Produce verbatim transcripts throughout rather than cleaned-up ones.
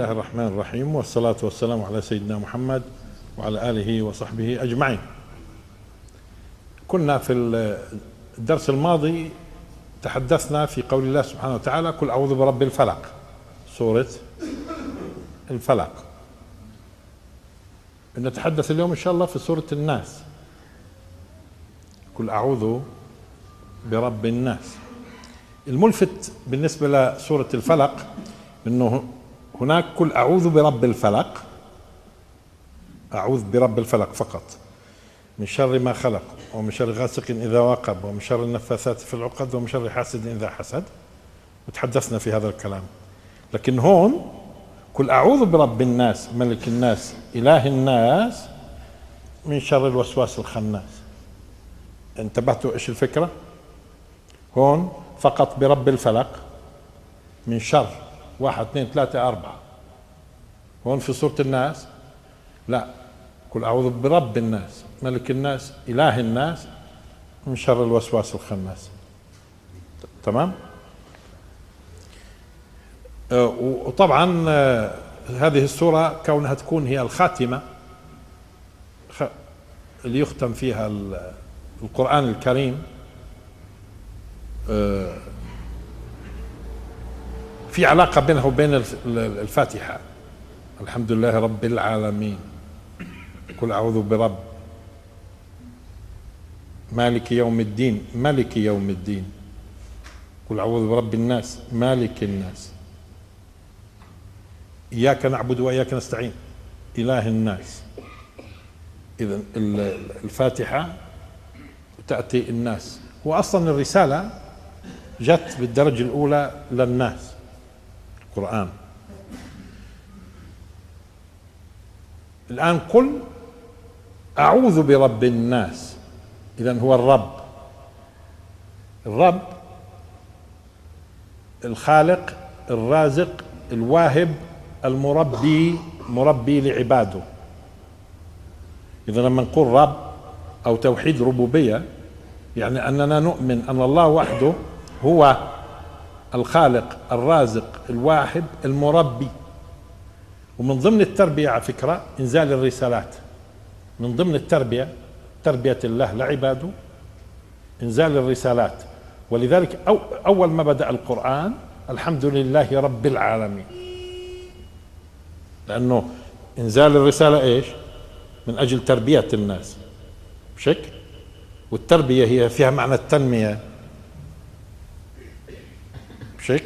الله الرحمن الرحيم، والصلاة والسلام على سيدنا محمد وعلى آله وصحبه أجمعين. كنا في الدرس الماضي تحدثنا في قول الله سبحانه وتعالى: قل أعوذ برب الفلق، سورة الفلق. نتحدث اليوم إن شاء الله في سورة الناس، قل أعوذ برب الناس. الملفت بالنسبة لسورة الفلق أنه هناك قل أعوذ برب الفلق، أعوذ برب الفلق فقط، من شر ما خلق، ومن شر غاسق إذا وقب، ومن شر النفاثات في العقد، ومن شر حاسد إذا حسد، وتحدثنا في هذا الكلام. لكن هون قل أعوذ برب الناس ملك الناس إله الناس من شر الوسواس الخناس. انتبهتوا إيش الفكرة؟ هون فقط برب الفلق من شر واحد اثنين ثلاثة أربعة. هون في سورة الناس لا، قل أعوذ برب الناس ملك الناس إله الناس من شر الوسواس الخناس. تمام؟ وطبعا هذه السورة كونها تكون هي الخاتمة اللي يختم فيها القرآن الكريم، في علاقة بينها وبين الفاتحة. الحمد لله رب العالمين، قل أعوذ برب مالك يوم الدين، ملك يوم الدين، قل أعوذ برب الناس مالك الناس، إياك نعبد وإياك نستعين إله الناس. إذن الفاتحة تأتي الناس، وأصلا الرسالة جت بالدرجة الأولى للناس، القرآن. الآن قل أعوذ برب الناس، إذن هو الرب، الرب الخالق الرازق الواهب المربي، مربي لعباده. إذا لما نقول رب أو توحيد ربوبية يعني أننا نؤمن أن الله وحده هو الخالق الرازق الواهب المربي. ومن ضمن التربية على فكرة إنزال الرسالات، من ضمن التربية تربية الله لعباده إنزال الرسالات. ولذلك أو أول ما بدأ القرآن الحمد لله رب العالمين، لأنه إنزال الرسالة إيش؟ من أجل تربية الناس، مش هيك؟ والتربية هي فيها معنى التنمية، مش هيك؟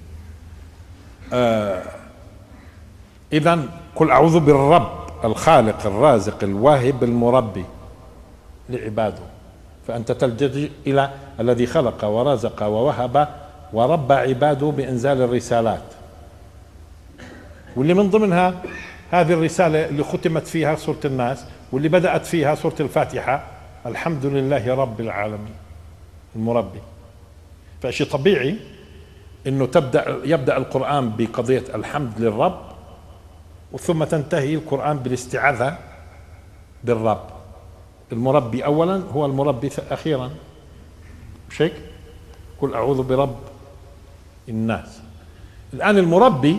آه إذن قل أعوذ بالرب الخالق الرازق الواهب المربي لعباده. فأنت تلجأ إلى الذي خلق ورزق ووهب وربى عباده بإنزال الرسالات، واللي من ضمنها هذه الرسالة اللي ختمت فيها سورة الناس واللي بدأت فيها سورة الفاتحة الحمد لله رب العالمين المربي. فشيء طبيعي انه تبدأ يبدأ القرآن بقضية الحمد للرب، وثم تنتهي القرآن بالاستعاذة بالرب. المربي اولا هو المربي اخيرا، مش هيك؟ قل اعوذ برب الناس. الآن المربي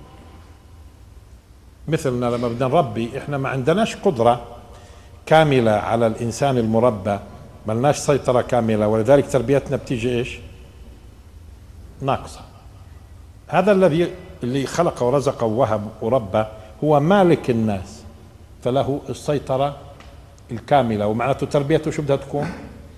مثلنا لما بدنا نربي، احنا ما عندناش قدرة كاملة على الإنسان المربى، ما لناش سيطرة كاملة، ولذلك تربيتنا بتيجي ايش؟ ناقصة. هذا الذي اللي خلق ورزق ووهب وربى هو مالك الناس، فله السيطرة الكاملة، ومعناته تربيته شو بدها تكون؟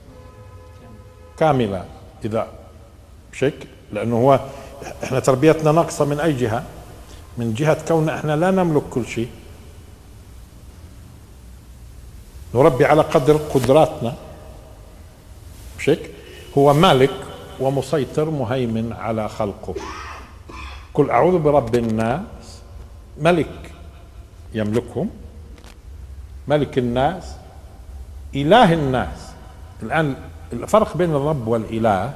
كاملة. إذا مش هيك؟ لأنه هو احنا تربيتنا ناقصة من أي جهة؟ من جهة كون احنا لا نملك كل شيء، نربي على قدر قدراتنا، مش هيك؟ هو مالك ومسيطر مهيمن على خلقه. قل أعوذ برب الناس، ملك يملكهم، ملك الناس إله الناس. الآن الفرق بين الرب والإله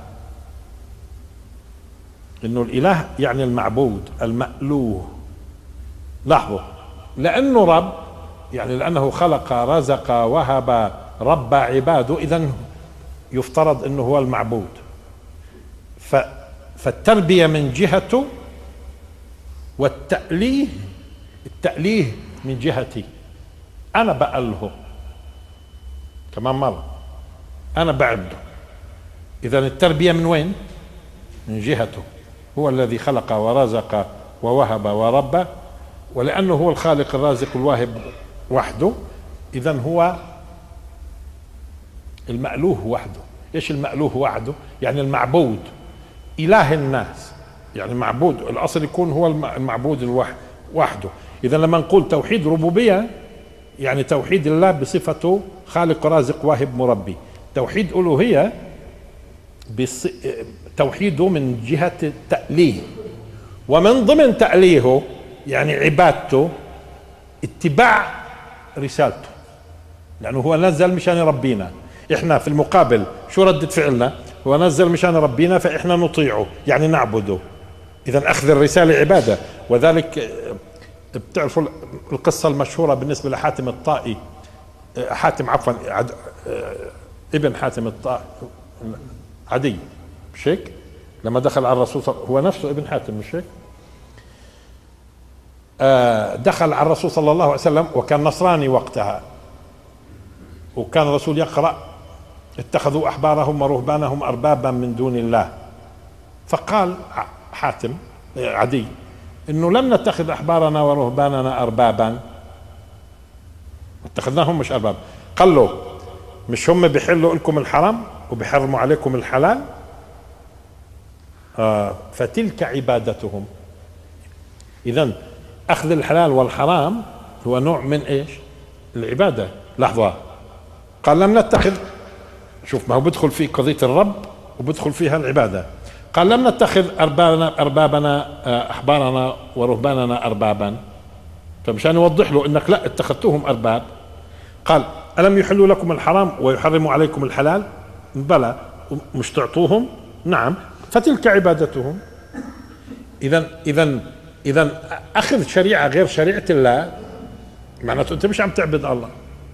إنه الإله يعني المعبود المألوه. لاحظوا، لأنه رب يعني لأنه خلق رزق وهب رب عباده، إذن يفترض أنه هو المعبود. فالتربية من جهته والتأليه، التأليه من جهتي أنا بأله كمان مرة، أنا بعبده. إذا التربية من وين؟ من جهته، هو الذي خلق ورزق ووهب وربى، ولأنه هو الخالق الرازق الواهب وحده، إذا هو المألوه وحده. إيش المألوه وحده؟ يعني المعبود، إله الناس، يعني معبود الأصل يكون هو المعبود الواحد وحده. إذا لما نقول توحيد ربوبية يعني توحيد الله بصفته خالق رازق واهب مربي. توحيد ألوهية بص... توحيده من جهة التأليه، ومن ضمن تأليهه يعني عبادته اتباع رسالته، لأنه هو نزل مشان يربينا. إحنا في المقابل شو ردة فعلنا؟ هو نزل مشان ربينا فإحنا نطيعه يعني نعبده. إذا أخذ الرسالة عبادة. وذلك بتعرفوا القصة المشهورة بالنسبة لحاتم الطائي، حاتم عفوا عد... ابن حاتم الطائي عدي، مش هيك؟ لما دخل على الرسول صل... هو نفسه ابن حاتم، مش هيك؟ آه دخل على الرسول صلى الله عليه وسلم وكان نصراني وقتها، وكان الرسول يقرأ اتخذوا أحبارهم ورهبانهم أربابا من دون الله. فقال حاتم عدي إنه لم نتخذ أحبارنا ورهباننا أربابا، اتخذناهم مش أرباب. قال له مش هم بيحلوا لكم الحرام وبيحرموا عليكم الحلال؟ آه فتلك عبادتهم. إذن أخذ الحلال والحرام هو نوع من إيش؟ العبادة. لحظة، قال لم نتخذ، شوف ما هو بدخل في قضية الرب وبدخل فيها العبادة. قال لم نتخذ أربابنا, أربابنا أحبارنا ورهباننا أربابا، فمشان يوضح له إنك لا اتخذتوهم أرباب. قال ألم يحلوا لكم الحرام ويحرموا عليكم الحلال؟ بلى. مش تعطوهم؟ نعم. فتلك عبادتهم. إذا إذا إذا أخذ شريعة غير شريعة الله معناته أنت مش عم تعبد الله.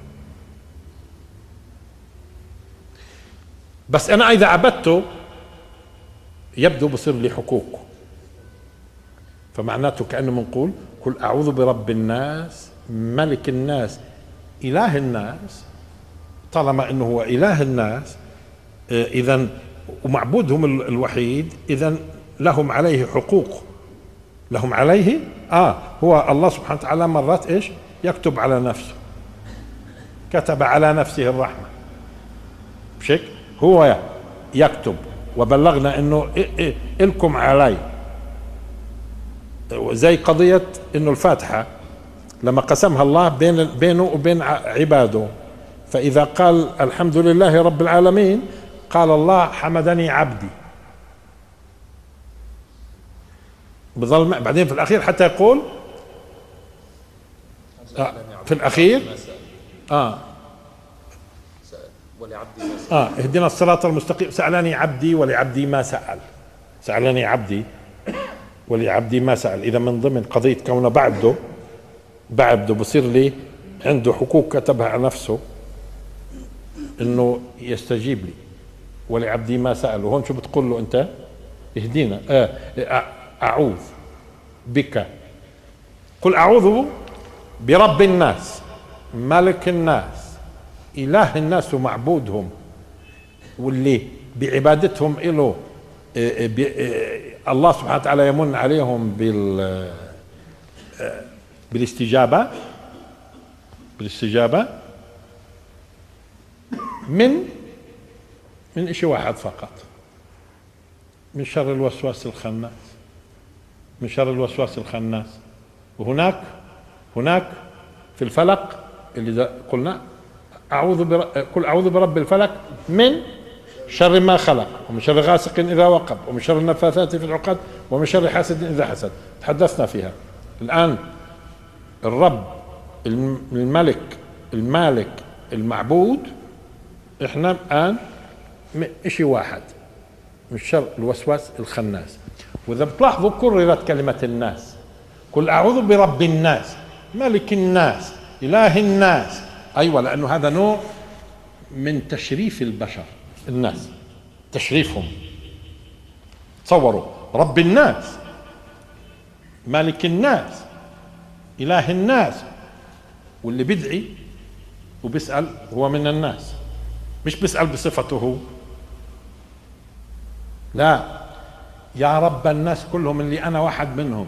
بس أنا إذا عبدته يبدو بصير لي حقوق، فمعناته كأنه منقول قل أعوذ برب الناس ملك الناس إله الناس. طالما أنه هو إله الناس إذا ومعبودهم الوحيد، إذا لهم عليه حقوق، لهم عليه آه هو الله سبحانه وتعالى مرات إيش يكتب على نفسه، كتب على نفسه الرحمة، مش هيك؟ هو يكتب وبلغنا انه إلكم علي، زي قضية انه الفاتحة لما قسمها الله بين بينه وبين عباده، فإذا قال الحمد لله رب العالمين قال الله حمدني عبدي، بظل بعدين في الأخير حتى يقول آه في الأخير آه ولعبدي ما سأل. اه اهدنا الصراط المستقيم، سألني عبدي ولعبدي ما سأل، سألني عبدي ولعبدي ما سأل. إذا من ضمن قضية كونه بعبده بعبده بصير لي عنده حقوق كتبها على نفسه انه يستجيب لي، ولعبدي ما سأل. وهون شو بتقول له انت؟ اهدينا آه اعوذ بك، قل اعوذ برب الناس ملك الناس إله الناس ومعبودهم، واللي بعبادتهم إله الله سبحانه وتعالى يمن عليهم بال بالاستجابة بالاستجابة من من إشي واحد فقط، من شر الوسواس الخناس، من شر الوسواس الخناس. وهناك هناك في الفلق اللي قلنا أعوذ بر... قل أعوذ برب الفلق من شر ما خلق، ومن شر غاسق إذا وقب، ومن شر النفاثات في العقد، ومن شر حاسد إذا حسد. تحدثنا فيها. الآن الرب الملك المالك المعبود، إحنا الآن إشي واحد، من شر الوسواس الخناس. وإذا بتلاحظوا كررت كلمة الناس، قل أعوذ برب الناس ملك الناس إله الناس. أيوة، لأنه هذا نوع من تشريف البشر، الناس تشريفهم. تصوروا رب الناس مالك الناس، إله الناس، واللي بدعي وبيسأل هو من الناس، مش بيسأل بصفته هو، لا، يا رب الناس كلهم اللي أنا واحد منهم،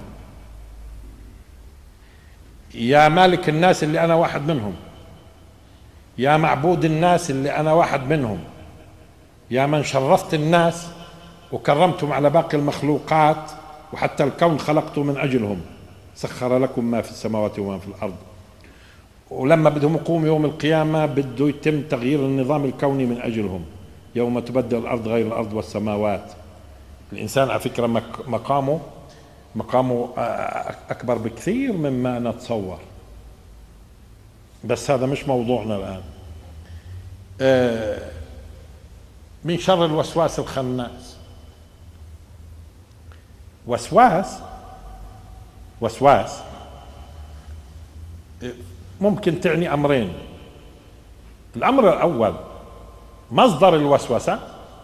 يا مالك الناس اللي أنا واحد منهم، يا معبود الناس اللي أنا واحد منهم، يا من شرفت الناس وكرمتم على باقي المخلوقات وحتى الكون خلقته من أجلهم، سخر لكم ما في السماوات وما في الأرض. ولما بدهم يقوم يوم القيامة بده يتم تغيير النظام الكوني من أجلهم، يوم تبدل الأرض غير الأرض والسماوات. الإنسان على فكرة مقامه مقامه أكبر بكثير مما نتصور، بس هذا مش موضوعنا الآن. من شر الوسواس الخناس. وسواس وسواس ممكن تعني أمرين. الأمر الأول مصدر الوسوسة،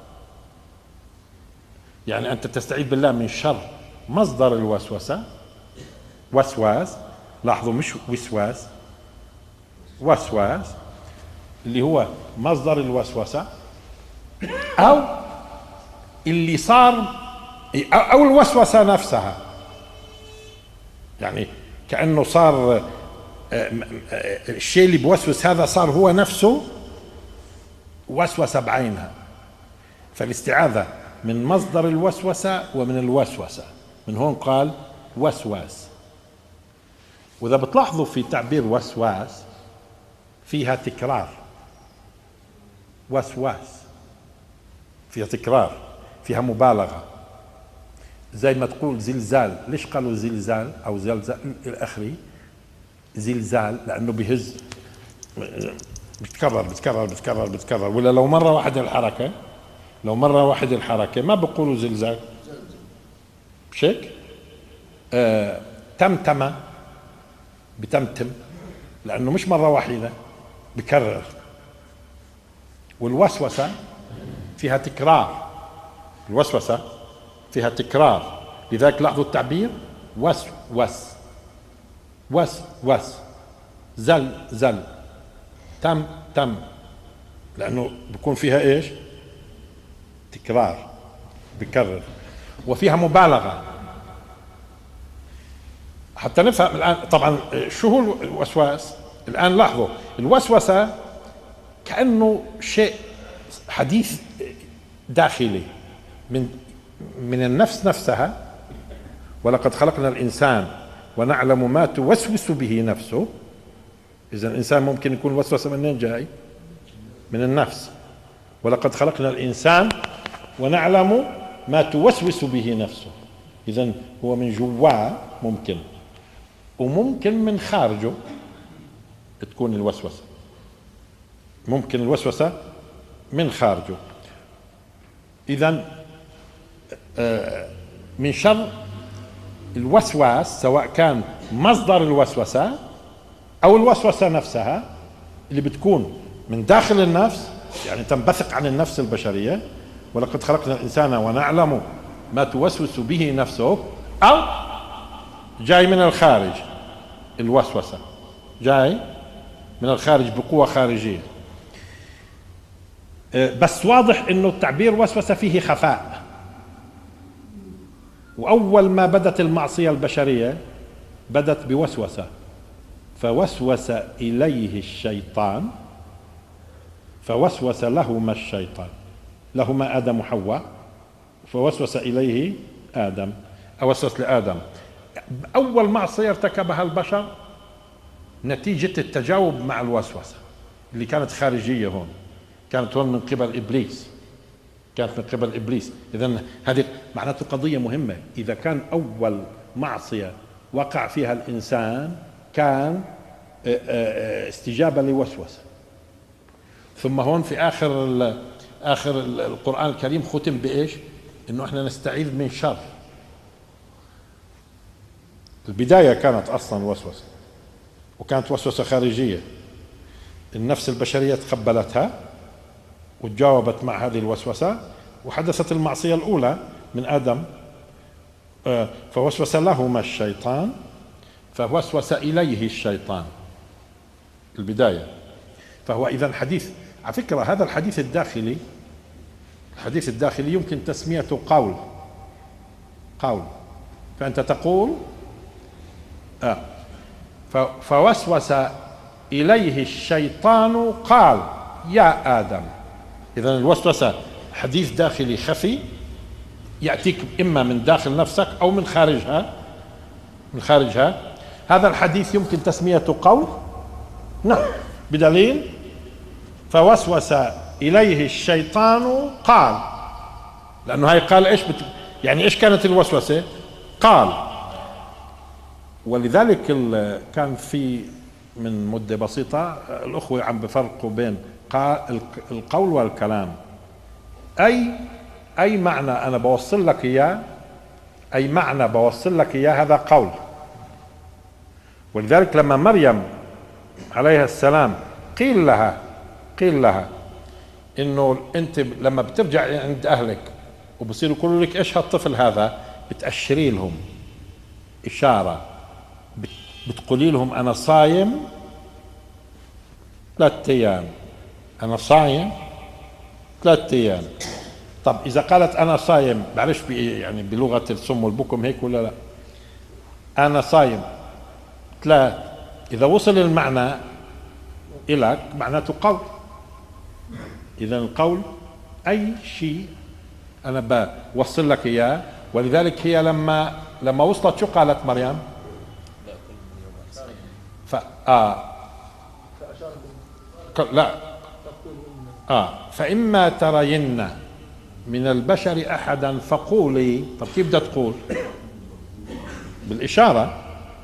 يعني أنت تستعيذ بالله من شر مصدر الوسوسة. وسواس، لاحظوا مش وسواس، وسواس اللي هو مصدر الوسوسة، أو اللي صار، أو الوسوسة نفسها، يعني كأنه صار الشيء اللي بوسوس هذا صار هو نفسه وسوسة بعينها. فالاستعاذة من مصدر الوسوسة ومن الوسوسة، من هون قال وسواس. وإذا بتلاحظوا في تعبير وسواس فيها تكرار، وسواس فيها تكرار، فيها مبالغة، زي ما تقول زلزال. ليش قالوا زلزال أو زلزال الآخري؟ زلزال لأنه بهز، بتكرر بتكرر بتكرر بتكرر. ولا لو مرة واحدة الحركة، لو مرة واحدة الحركة ما بقولوا زلزال، مش هيك؟ آه تمتمة بتمتم لأنه مش مرة واحدة، بكرر. والوسوسة فيها تكرار، الوسوسة فيها تكرار، لذلك لاحظوا التعبير وس وس وس وس، زل زل، تم تم، لأنه بيكون فيها إيش؟ تكرار، بكرر. وفيها مبالغة. حتى نفهم الآن طبعا شو هو الوسواس. الآن لاحظوا الوسوسة كأنه شيء حديث داخلي من من النفس نفسها. ولقد خلقنا الإنسان ونعلم ما توسوس به نفسه. إذا الإنسان ممكن يكون الوسوسة منين جاي؟ من النفس. ولقد خلقنا الإنسان ونعلم ما توسوس به نفسه. إذا هو من جواه ممكن، وممكن من خارجه تكون الوسوسة. ممكن الوسوسة من خارجه. إذا من شر الوسواس، سواء كان مصدر الوسوسة أو الوسوسة نفسها اللي بتكون من داخل النفس، يعني تنبثق عن النفس البشرية. ولقد خلقنا الإنسان ونعلم ما توسوس به نفسه، أو جاي من الخارج، الوسوسة جاي من الخارج بقوة خارجية. بس واضح إنه التعبير وسوسة فيه خفاء. وأول ما بدت المعصية البشرية بدت بوسوسة، فوسوس إليه الشيطان فوسوس لهما الشيطان، لهما آدم وحواء، فوسوس إليه آدم، أو وسوس لآدم. أول معصية ارتكبها البشر نتيجة التجاوب مع الوسوسة اللي كانت خارجية، هون كانت هون من قبل إبليس، كانت من قبل إبليس. إذن هذه معناته قضية مهمة. إذا كان أول معصية وقع فيها الإنسان كان استجابة لوسوسة، ثم هون في آخر آخر القرآن الكريم ختم بإيش؟ إنه إحنا نستعيذ من شر. البداية كانت أصلا وسوسة، وكانت وسوسة خارجية، النفس البشرية تقبلتها وتجاوبت مع هذه الوسوسة، وحدثت المعصية الأولى من آدم فوسوس لهما الشيطان فوسوس إليه الشيطان البداية. فهو إذن حديث، على فكرة هذا الحديث الداخلي، الحديث الداخلي يمكن تسميته قول قول فأنت تقول آه فوسوس إليه الشيطان قال يا آدم. إذن الوسوسة حديث داخلي خفي يأتيك إما من داخل نفسك أو من خارجها من خارجها. هذا الحديث يمكن تسميته قول، نعم، بدليل فوسوس إليه الشيطان قال، لأنه هاي قال إيش بت... يعني إيش كانت الوسوسة؟ قال. ولذلك كان في من مدة بسيطة الأخوة عم بفرقوا بين القول والكلام. أي أي معنى أنا بوصل لك إياه، أي معنى بوصل لك إياه هذا قول. ولذلك لما مريم عليها السلام قيل لها قيل لها إنه أنت لما بترجع عند أهلك وبصيروا يقولوا لك إيش هالطفل هذا، بتأشري لهم إشارة، بتقولي لهم أنا صايم ثلاثة أيام، أنا صايم ثلاثة أيام. طب إذا قالت أنا صايم، بعرفش يعني بلغة السم والبكم هيك ولا لا، أنا صايم ثلاث، إذا وصل المعنى إلك معناته قول. إذا القول أي شيء أنا بوصل لك إياه. ولذلك هي لما لما وصلت شو قالت مريم؟ ف آه لا آه فإما ترين من البشر أحدا فقولي. طب كيف بدها تقول؟ بالإشارة.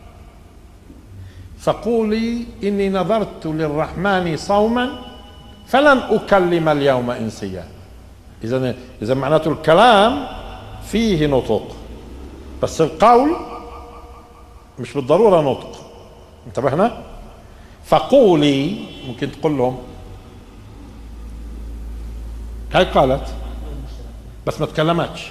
فقولي إني نظرت للرحمن صوما فلن أكلم اليوم إنسيا. إذا إذا معناته الكلام فيه نطق، بس القول مش بالضرورة نطق. انتبهنا؟ فقولي ممكن تقول لهم هاي قالت بس ما تكلمتش.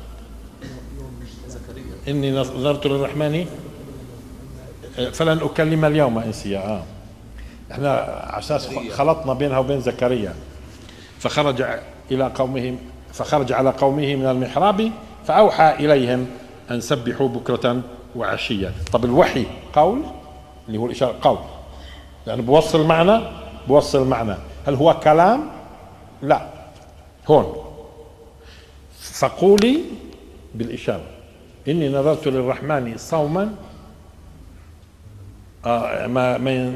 إني نظرت للرحمن فلن أكلم اليوم إنسيا. آه. احنا على اساس خلطنا بينها وبين زكريا. فخرج إلى قومه فخرج على قومه من المحراب فأوحى إليهم أن سبحوا بكرة وعشية. طب الوحي قول اللي هو الإشارة قول، يعني بوصل معنى بوصل معنى. هل هو كلام؟ لا. هون فقولي بالإشارة إني نظرت للرحمن صوما. آه ما ما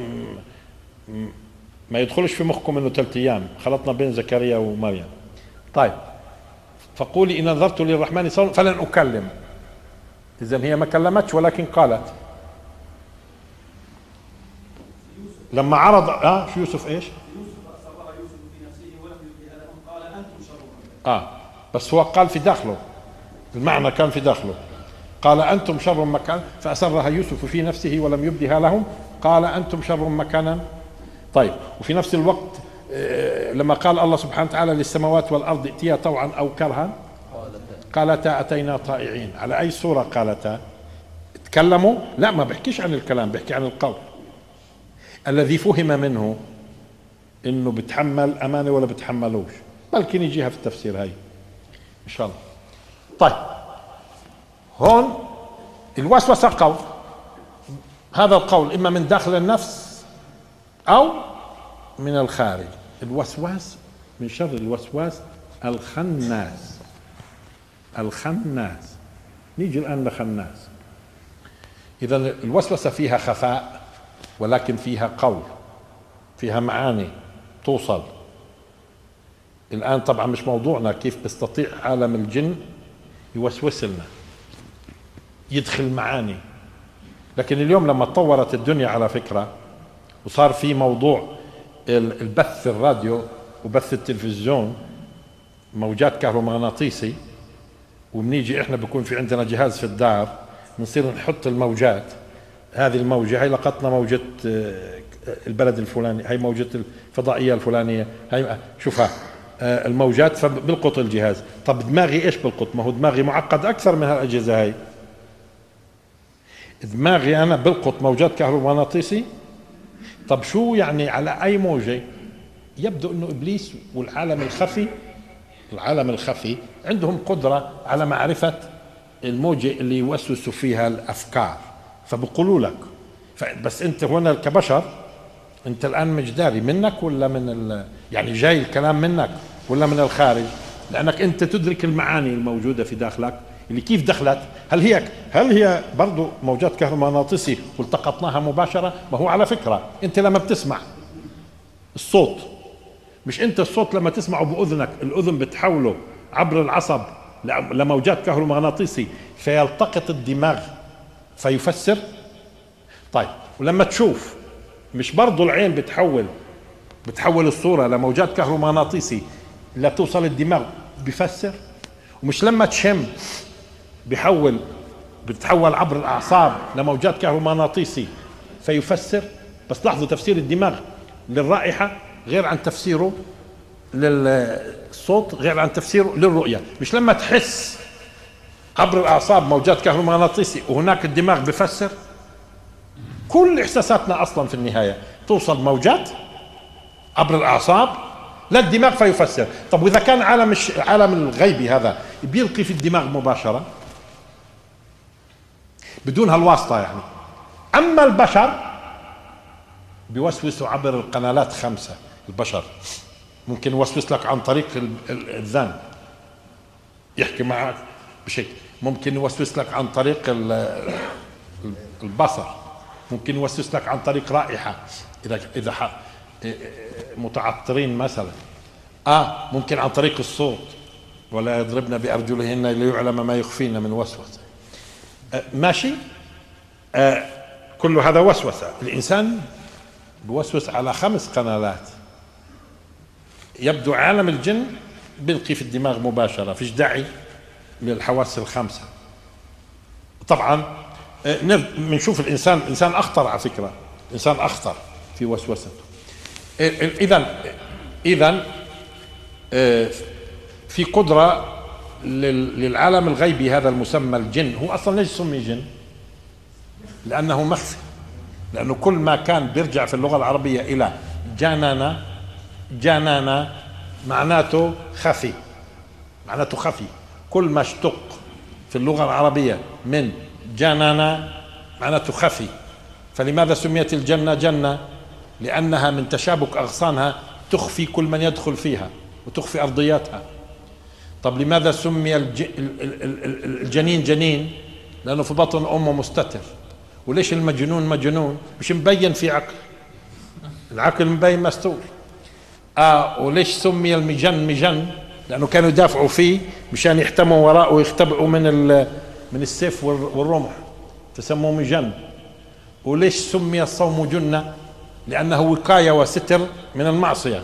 ما يدخلش في مخكم انه ثلاث ايام، خلطنا بين زكريا ومريم. طيب فقولي إن نظرت للرحمن صوما فلن أكلم. إذن هي ما كلمتش ولكن قالت. لما عرض اه شو يوسف ايش؟ يوسف أسرها يوسف في نفسه ولم يبدها لهم قال أنتم شر. اه بس هو قال في داخله، المعنى كان في داخله. قال أنتم شر مكان فأسرها يوسف في نفسه ولم يبدها لهم قال أنتم شر مكانا. طيب وفي نفس الوقت لما قال الله سبحانه وتعالى للسماوات والأرض ائتيا طوعا أو كرها قالتا أتينا طائعين. على أي صورة قالتا؟ تكلموا؟ لا، ما بحكيش عن الكلام، بحكي عن القول الذي فهم منه إنه بتحمل أمانة ولا بتحملوش. بلكن يجيها في التفسير هاي إن شاء الله. طيب هون الوسوسة قول، هذا القول إما من داخل النفس أو من الخارج. الوسواس من شر الوسواس الخناس. الخناس نيجي الآن لخناس. إذا الوسوسة فيها خفاء ولكن فيها قول، فيها معاني توصل. الآن طبعا مش موضوعنا كيف بيستطيع عالم الجن يوسوس لنا يدخل معاني. لكن اليوم لما تطورت الدنيا على فكرة وصار في موضوع البث الراديو وبث التلفزيون موجات كهرومغناطيسي، وبنيجي احنا بكون في عندنا جهاز في الدار بنصير نحط الموجات. هذه الموجة هاي لقطنا موجة البلد الفلاني، هاي موجة الفضائية الفلانية، هاي شوفها الموجات فبلقط الجهاز. طب دماغي ايش بلقط؟ ما هو دماغي معقد اكثر من هالأجهزة هاي. دماغي أنا بلقط موجات كهرومغناطيسي. طب شو يعني على أي موجة؟ يبدو أنه إبليس والعالم الخفي العالم الخفي عندهم قدرة على معرفة الموجة اللي يوسوسوا فيها الأفكار، فبقولوا لك. بس أنت هنا كبشر أنت الآن مش داري منك ولا من ال... يعني جاي الكلام منك ولا من الخارج، لأنك أنت تدرك المعاني الموجودة في داخلك اللي كيف دخلت. هل هي هل هي برضو موجات كهرومغناطيسي والتقطناها مباشرة؟ ما هو على فكرة أنت لما بتسمع الصوت، مش أنت الصوت لما تسمعه بأذنك الأذن بتحوله عبر العصب لموجات كهرومغناطيسي فيلتقط الدماغ فيفسر. طيب ولما تشوف مش برضو العين بتحول بتحول الصورة لموجات كهرومغناطيسي لتوصل الدماغ بيفسر؟ ومش لما تشم بيحول بتحول عبر الأعصاب لموجات كهرومغناطيسي فيفسر؟ بس لاحظوا تفسير الدماغ للرائحة غير عن تفسيره للصوت غير عن تفسيره للرؤية. مش لما تحس عبر الأعصاب موجات كهرومغناطيسي وهناك الدماغ بفسر؟ كل إحساساتنا أصلا في النهاية توصل موجات عبر الأعصاب للدماغ فيفسر. طب وإذا كان عالم عالم الغيبي هذا بيلقي في الدماغ مباشرة بدون هالواسطة يعني. أما البشر بيوسوسوا عبر القنالات خمسة. البشر ممكن يوسوس لك عن طريق الذهن يحكي معك بشكل، ممكن يوسوس لك عن طريق البصر، ممكن يوسوس لك عن طريق رائحة إذا إذا متعطرين مثلا، آه ممكن عن طريق الصوت، ولا يضربن بأرجلهن ليعلم ما يخفين من وسوسة. آه ماشي. آه كل هذا وسوسة. الإنسان بوسوس على خمس قنالات. يبدو عالم الجن بيلقي في الدماغ مباشرة، فيش داعي للحواس الخمسة. طبعا بنشوف الإنسان الإنسان أخطر على فكرة، الإنسان أخطر في وسوسته. إذن إذن في قدرة للعالم الغيبي هذا المسمى الجن. هو أصلا ليش سمي جن؟ لأنه مخفي، لأنه كل ما كان بيرجع في اللغة العربية إلى جانانا. جانانا معناته خفي، معناته خفي. كل ما اشتق في اللغة العربية من جانانا معناته خفي. فلماذا سميت الجنة جنة؟ لأنها من تشابك أغصانها تخفي كل من يدخل فيها وتخفي أرضياتها. طب لماذا سمي الجنين جنين؟ لأنه في بطن أمه مستتر. وليش المجنون مجنون؟ مش مبين في عقل، العقل مبين مستور. آه وليش سمي المجن مجن؟ لأنه كانوا يدافعوا فيه مشان يحتموا وراءه ويختبئوا من من السيف والرمح، تسموه مجن. وليش سمي الصوم جنة؟ لأنه وقاية وستر من المعصية،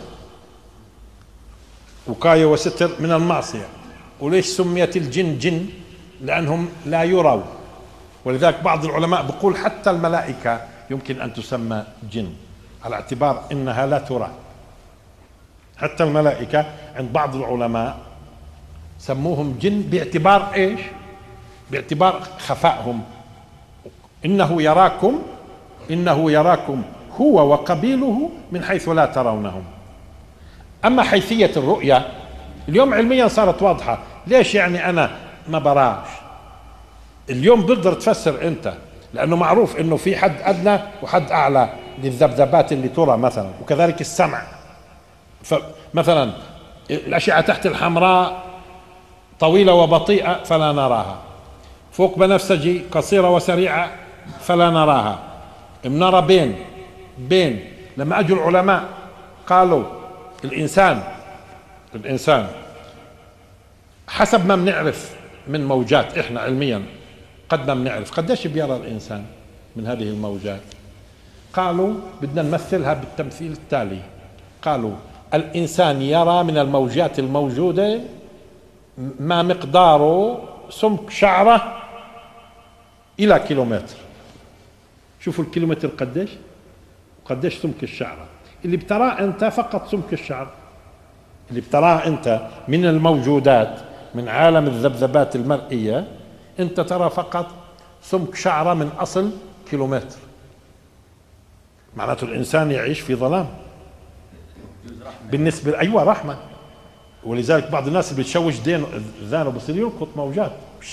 وقاية وستر من المعصية. وليش سميت الجن جن؟ لأنهم لا يروا. ولذلك بعض العلماء بيقول حتى الملائكة يمكن أن تسمى جن على اعتبار أنها لا ترى. حتى الملائكة عند بعض العلماء سموهم جن باعتبار إيش؟ باعتبار خفائهم. إنه يراكم إنه يراكم هو وقبيله من حيث لا ترونهم. أما حيثية الرؤية اليوم علميا صارت واضحة. ليش يعني أنا ما براش؟ اليوم بتقدر تفسر أنت، لأنه معروف أنه في حد أدنى وحد أعلى للذبذبات اللي ترى مثلا، وكذلك السمع. فمثلا الأشعة تحت الحمراء طويلة وبطيئة فلا نراها، فوق بنفسجي قصيرة وسريعة فلا نراها، منرى بين بين. لما أجوا العلماء قالوا الإنسان الإنسان حسب ما بنعرف من موجات إحنا علميا قد ما بنعرف قديش بيرى الإنسان من هذه الموجات. قالوا بدنا نمثلها بالتمثيل التالي. قالوا الإنسان يرى من الموجات الموجودة ما مقداره سمك شعرة إلى كيلومتر. شوفوا الكيلومتر قديش وقديش سمك الشعرة. اللي بتراه أنت فقط سمك الشعر، اللي بتراه أنت من الموجودات من عالم الذبذبات المرئية، أنت ترى فقط سمك شعرة من أصل كيلومتر، معناته الإنسان يعيش في ظلام بالنسبة. أيوة رحمة. ولذلك بعض الناس اللي بتشوش دين ذانه بصير يلقط موجات،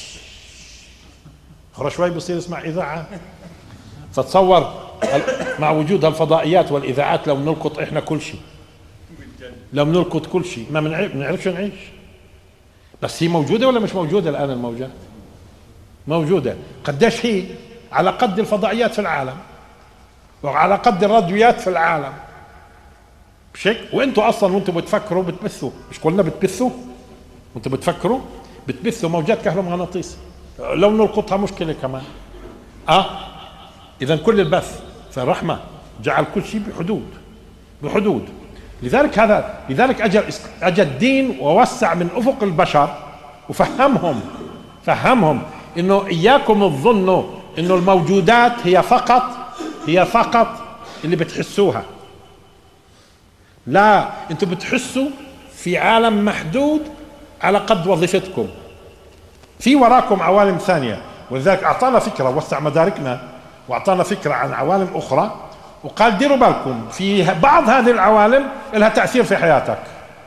خرج شوي بصير يسمع إذاعة. فتصور مع وجود الفضائيات والإذاعات لو بنلقط إحنا كل شيء، لو بنلقط كل شيء ما بنعرفش نعيش. بس هي موجودة ولا مش موجودة الآن؟ الموجات موجودة. قديش هي؟ على قد الفضائيات في العالم وعلى قد الراديويات في العالم. مش هيك؟ وانتوا اصلا وانتوا بتفكروا بتبثوا، مش كلنا بتبثوا؟ وانتوا بتفكروا بتبثوا موجات كهرومغناطيسية، لو نلقطها مشكلة كمان. اه اذا كل البث فالرحمة جعل كل شيء بحدود بحدود. لذلك هذا لذلك اجى اجى الدين ووسع من افق البشر وفهمهم فهمهم انه اياكم تظنوا انه الموجودات هي فقط هي فقط اللي بتحسوها. لا، انتم بتحسوا في عالم محدود على قد وظيفتكم، في وراكم عوالم ثانية. ولذلك اعطانا فكرة، وسع مداركنا واعطانا فكرة عن عوالم اخرى، وقال ديروا بالكم في بعض هذه العوالم لها تأثير في حياتك.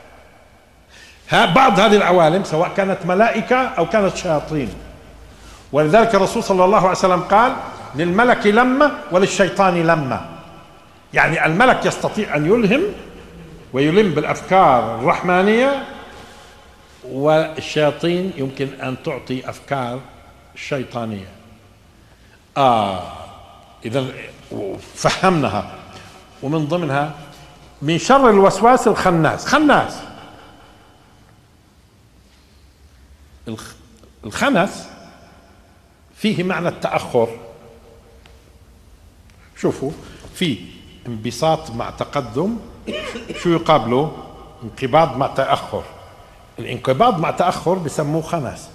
بعض هذه العوالم سواء كانت ملائكة او كانت شياطين. ولذلك الرسول صلى الله عليه وسلم قال للملك لمة وللشيطان لمة، يعني الملك يستطيع ان يلهم ويلم بالافكار الرحمانية، والشياطين يمكن ان تعطي افكار شيطانية. اه اذا فهمناها. ومن ضمنها من شر الوسواس الخناس. خناس الخنس فيه معنى التأخر. شوفوا، في انبساط مع تقدم، شو يقابله؟ انقباض مع تأخر. الانقباض مع تأخر بسموه خنس.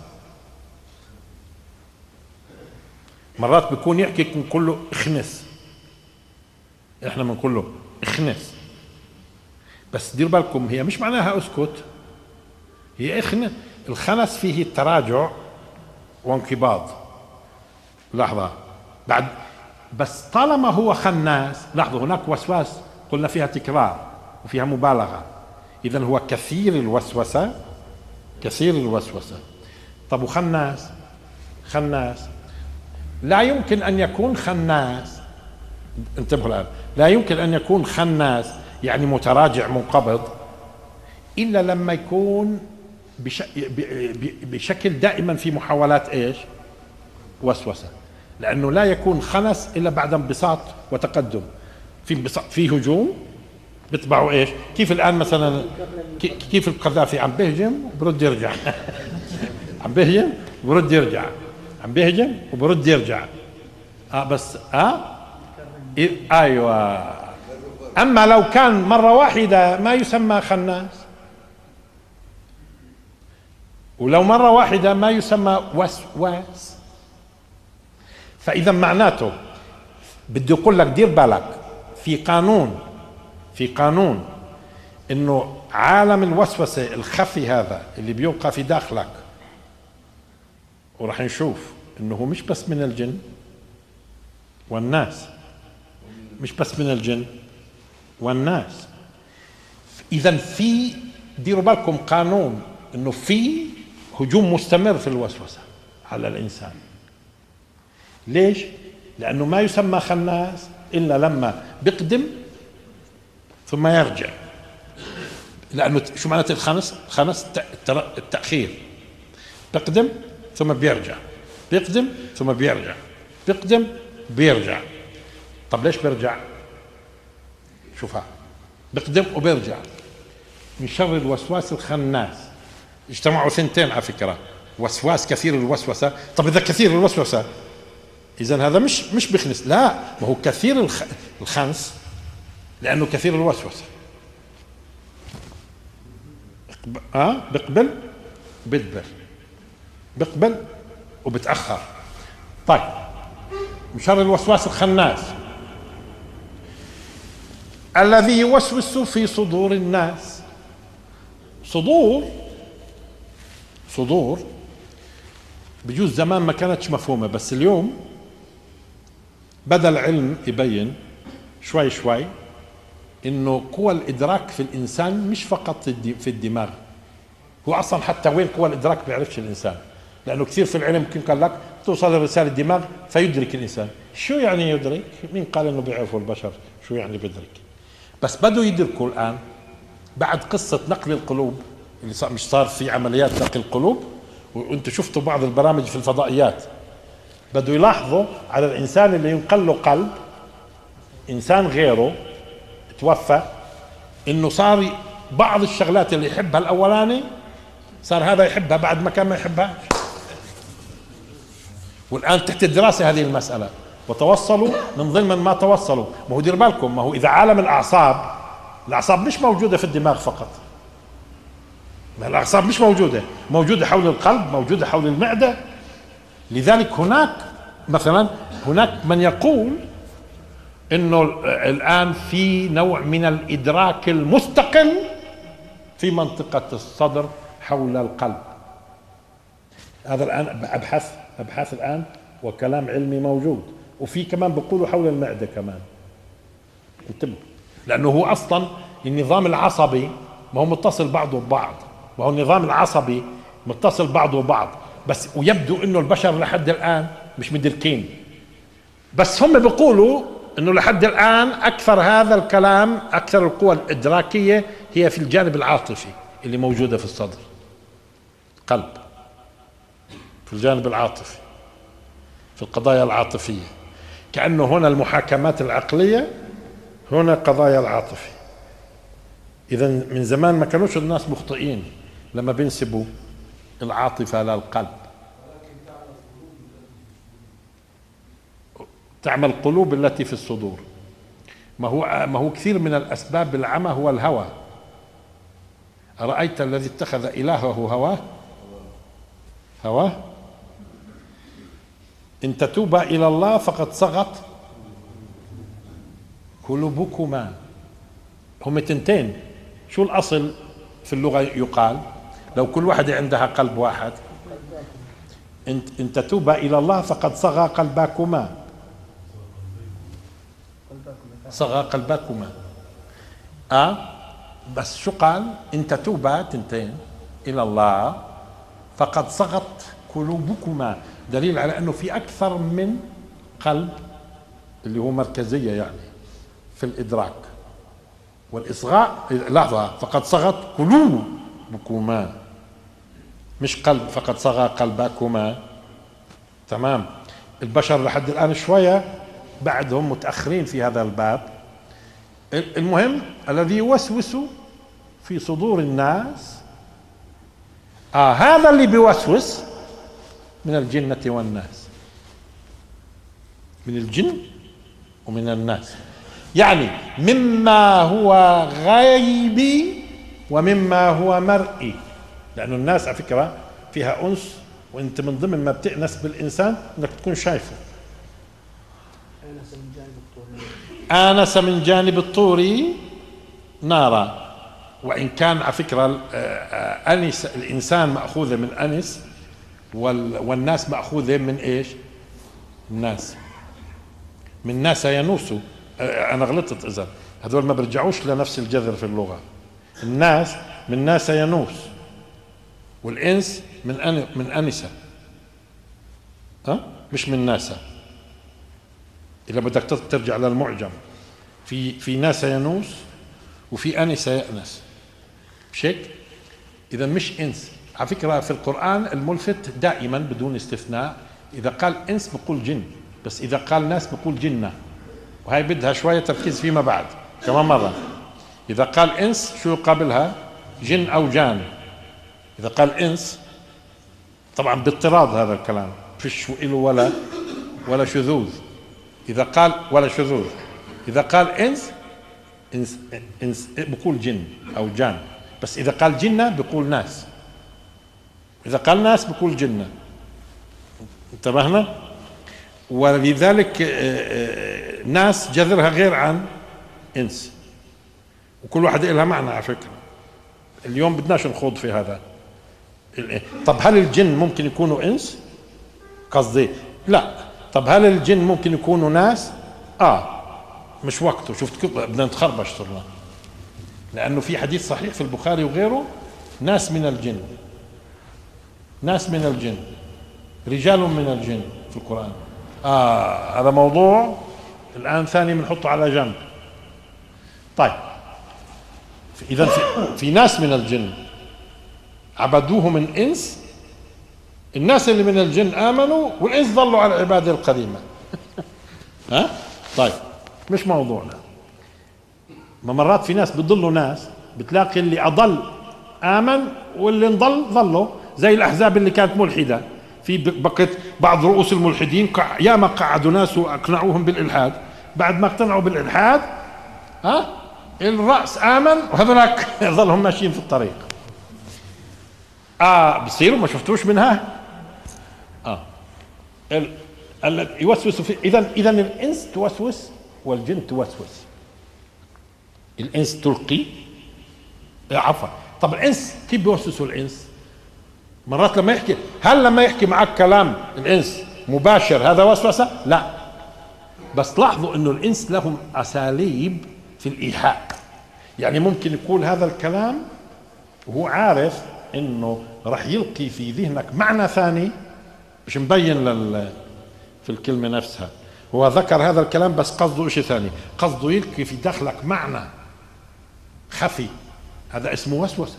مرات بيكون يحكي بنقول له اخنس، احنا بنقول له اخنس، بس دير بالكم هي مش معناها اسكت، هي اخنس. الخنس فيه التراجع وانقباض. لحظة بعد، بس طالما هو خناس، لاحظوا هناك وسواس قلنا فيها تكرار وفيها مبالغة، إذا هو كثير الوسوسة كثير الوسوسة. طب وخناس؟ خناس لا يمكن أن يكون خناس، انتبهوا الآن، لا يمكن أن يكون خناس يعني متراجع منقبض إلا لما يكون بشكل دائما في محاولات ايش؟ وسوسة. لأنه لا يكون خنس إلا بعد انبساط وتقدم. في انبساط، في هجوم بيتبعوا ايش؟ كيف الآن مثلا كيف القذافي عم بيهجم وبرد يرجع عم بيهجم وبرد يرجع، عم بيهجم وبرد يرجع. اه بس اه إيه؟ ايوه. اما لو كان مرة واحدة ما يسمى خناس، ولو مرة واحدة ما يسمى وسواس. فإذا معناته بدي أقول لك دير بالك في قانون في قانون إنه عالم الوسوسة الخفي هذا اللي بيبقى في داخلك، ورح نشوف إنه مش بس من الجن والناس، مش بس من الجن والناس. إذا في ديروا بالكم قانون إنه في هجوم مستمر في الوسوسة على الإنسان. ليش؟ لأنه ما يسمى خناس إلا لما بيقدم ثم يرجع. لأنه شو معنات الخنس؟ الخنس التأخير، بيقدم ثم بيرجع، بيقدم ثم بيرجع، بيقدم بيرجع. طب ليش بيرجع؟ شوفها، بيقدم وبيرجع. من شر الوسواس الخناس. اجتمعوا ثنتين على فكرة، وسواس كثير الوسوسة. طب إذا كثير الوسوسة إذن هذا مش مش بخنس، لا، ما هو كثير الخ... الخنس لأنه كثير الوسوسة. اه بقبل بدبر، بقبل وبتأخر. طيب من شر الوسواس الخناس الذي يوسوس في صدور الناس. صدور صدور بجوز زمان ما كانتش مفهومة، بس اليوم بدأ العلم يبين شوي شوي انه قوى الادراك في الانسان مش فقط في الدماغ. هو اصلا حتى وين قوى الادراك بيعرفش الانسان، لانه كثير في العلم ممكن قال لك توصل الرسالة الدماغ فيدرك الانسان. شو يعني يدرك؟ مين قال انه بيعرفوا البشر شو يعني بيدرك؟ بس بدوا يدركوا الان بعد قصة نقل القلوب اللي صار، مش صار في عمليات نقل القلوب، وانتم شفتوا بعض البرامج في الفضائيات، بدوا يلاحظوا على الانسان اللي ينقل له قلب انسان غيره توفى، انه صار بعض الشغلات اللي يحبها الاولاني صار هذا يحبها بعد ما كان ما يحبها. والان تحت الدراسة هذه المسألة، وتوصلوا من ضمن ما توصلوا. ما هو دير بالكم، ما هو اذا عالم الاعصاب، الاعصاب مش موجودة في الدماغ فقط، ما الاعصاب مش موجودة، موجودة حول القلب، موجودة حول المعدة. لذلك هناك مثلا هناك من يقول انه الان في نوع من الادراك المستقل في منطقة الصدر حول القلب. هذا الان ابحاث ابحاث الان وكلام علمي موجود، وفي كمان بيقولوا حول المعدة كمان. انتبهوا، لانه هو اصلا النظام العصبي ما هو متصل بعضه ببعض، ما هو النظام العصبي متصل بعضه ببعض، بس ويبدو انه البشر لحد الان مش مدركين. بس هم بيقولوا انه لحد الان اكثر هذا الكلام، اكثر القوى الادراكيه هي في الجانب العاطفي اللي موجوده في الصدر، قلب، في الجانب العاطفي، في القضايا العاطفيه. كانه هنا المحاكمات العقليه، هنا قضايا العاطفه. اذا من زمان ما كانوش الناس مخطئين لما بينسبوا العاطفه للقلب. تعمل القلوب التي في الصدور. ما هو ما هو كثير من الاسباب العمى هو الهوى. ارايت الذي اتخذ الهه هواه هواه ان تتوبا الى الله فقد صغت قلوبكما. هم تنتين. شو الاصل في اللغه؟ يقال لو كل واحده عندها قلب واحد، ان تتوبا الى الله فقد صغى قلبكما، صغى قلبكما. اه بس شو قال؟ ان تتوبا تنتين الى الله فقد صغت قلوبكما، دليل على انه في اكثر من قلب اللي هو مركزيه يعني في الادراك والاصغاء. لحظه، فقد صغت قلوبكما، مش قلب فقد صغى قلبكما. تمام. البشر لحد الان شويه بعدهم متأخرين في هذا الباب. المهم الذي يوسوس في صدور الناس، آه هذا اللي بيوسوس من الجنة والناس، من الجن ومن الناس، يعني مما هو غيبي ومما هو مرئي. لأنه الناس على فكرة فيها أنس، وانت من ضمن ما بتأنس بالإنسان انك تكون شايفه. آنس من جانب الطور نارا، وإن كان على فكرة أنس الإنسان مأخوذة من أنس، والناس مأخوذة من إيش؟ الناس، من ناس ينوسوا. أنا غلطت إذا، هذول ما برجعوش لنفس الجذر في اللغة. الناس من ناس ينوس، والإنس من أن من أنسة، أه؟ مش من ناسا. إذا بدك ترجع للمعجم، في في ناس ينوس وفي أنس يأنس، مش هيك؟ إذا مش إنس. على فكرة في القرآن الملفت دائما بدون استثناء إذا قال إنس بقول جن، بس إذا قال ناس بقول جنة، وهي بدها شوية تركيز فيما بعد كمان مرة. إذا قال إنس شو يقابلها؟ جن أو جان. إذا قال إنس طبعا باضطراد هذا الكلام، فيش له ولا ولا شذوذ. إذا قال ولا شذوذ، إذا قال إنس إنس إنس بقول جن أو جان، بس إذا قال جنة بقول ناس، إذا قال ناس بقول جنة. انتبهنا؟ ولذلك ناس جذرها غير عن إنس، وكل واحدة لها معنى. على فكرة اليوم بدناش نخوض في هذا. طب هل الجن ممكن يكونوا إنس؟ قصدي لا. طب هل الجن ممكن يكونوا ناس؟ اه مش وقته، شفت كيف بدنا نتخربش صرنا، لانه في حديث صحيح في البخاري وغيره، ناس من الجن، ناس من الجن، رجال من الجن في القرآن. آه هذا موضوع الآن ثاني بنحطه على جنب. طيب إذا في, في ناس من الجن عبدوه من إنس، الناس اللي من الجن آمنوا والإنس ظلوا على العبادة القديمة. ها طيب مش موضوعنا. ما مرات في ناس بتضلوا ناس، بتلاقي اللي أضل آمن واللي انضل ظلوا، زي الأحزاب اللي كانت ملحدة، في بقت بعض رؤوس الملحدين ياما قعدوا ناس واقنعوهم بالإلحاد، بعد ما اقتنعوا بالإلحاد ها الرأس آمن وهذولاك ظلهم ماشيين في الطريق. اه بصيروا ما شفتوش منها. اه ال... ال... يوسوس في اذا اذا الانس توسوس والجن توسوس. الانس تلقي آه عفوا. طب الانس كيف بيوسوسوا الانس؟ مرات لما يحكي، هل لما يحكي معك كلام الانس مباشر هذا وسوسه؟ لا، بس لاحظوا انه الانس لهم اساليب في الايحاء. يعني ممكن يقول هذا الكلام وهو عارف انه راح يلقي في ذهنك معنى ثاني مش مبين لل في الكلمه نفسها، هو ذكر هذا الكلام بس قصده شيء ثاني، قصده يلقي في داخلك معنى خفي، هذا اسمه وسوسه.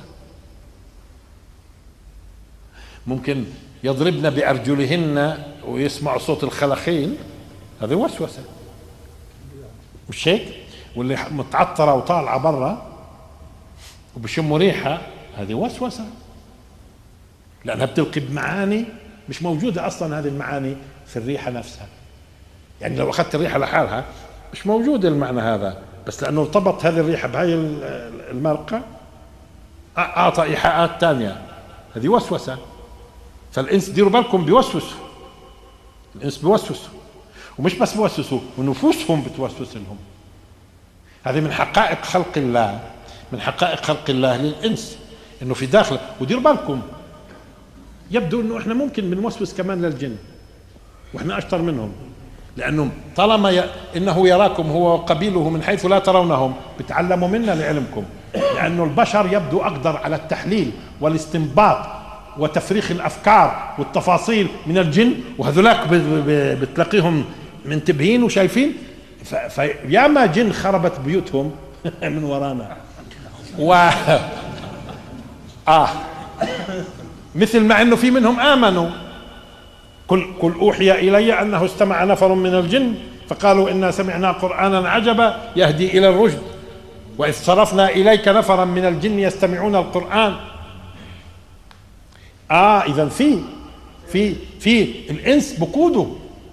ممكن يضربن بارجلهن ويسمع صوت الخلخين، هذه وسوسه مش هيك؟ واللي متعطره وطالعه برا وبشموا ريحه، هذه وسوسه، لانها بتلقي بمعاني مش موجوده اصلا. هذه المعاني في الريحه نفسها، يعني لو اخذت الريحه لحالها مش موجود المعنى هذا، بس لانه ارتبط هذه الريحه بهاي المرقه اعطى ايحاءات ثانيه، هذه وسوسه. فالانس ديروا بالكم بيوسوسوا، الانس بيوسوسوا، ومش بس بيوسوسوا ونفوسهم بتوسوس لهم. هذه من حقائق خلق الله، من حقائق خلق الله للانس انه في داخله. وديروا بالكم يبدو انه احنا ممكن بنوسوس كمان للجن واحنا اشطر منهم، لانهم طالما ي... انه يراكم هو وقبيله من حيث لا ترونهم، بتعلموا منا لعلمكم، لانه البشر يبدو اقدر على التحليل والاستنباط وتفريخ الافكار والتفاصيل من الجن، وهذولاك ب... ب... بتلاقيهم منتبهين وشايفين. ف... فياما جن خربت بيوتهم من ورانا و اه مثل ما انه في منهم امنوا. قل قل اوحي الي انه استمع نفر من الجن فقالوا انا سمعنا قرانا عجبا يهدي الى الرشد واذ صرفنا اليك نفرا من الجن يستمعون القران. اه اذا في في في الانس بقوده.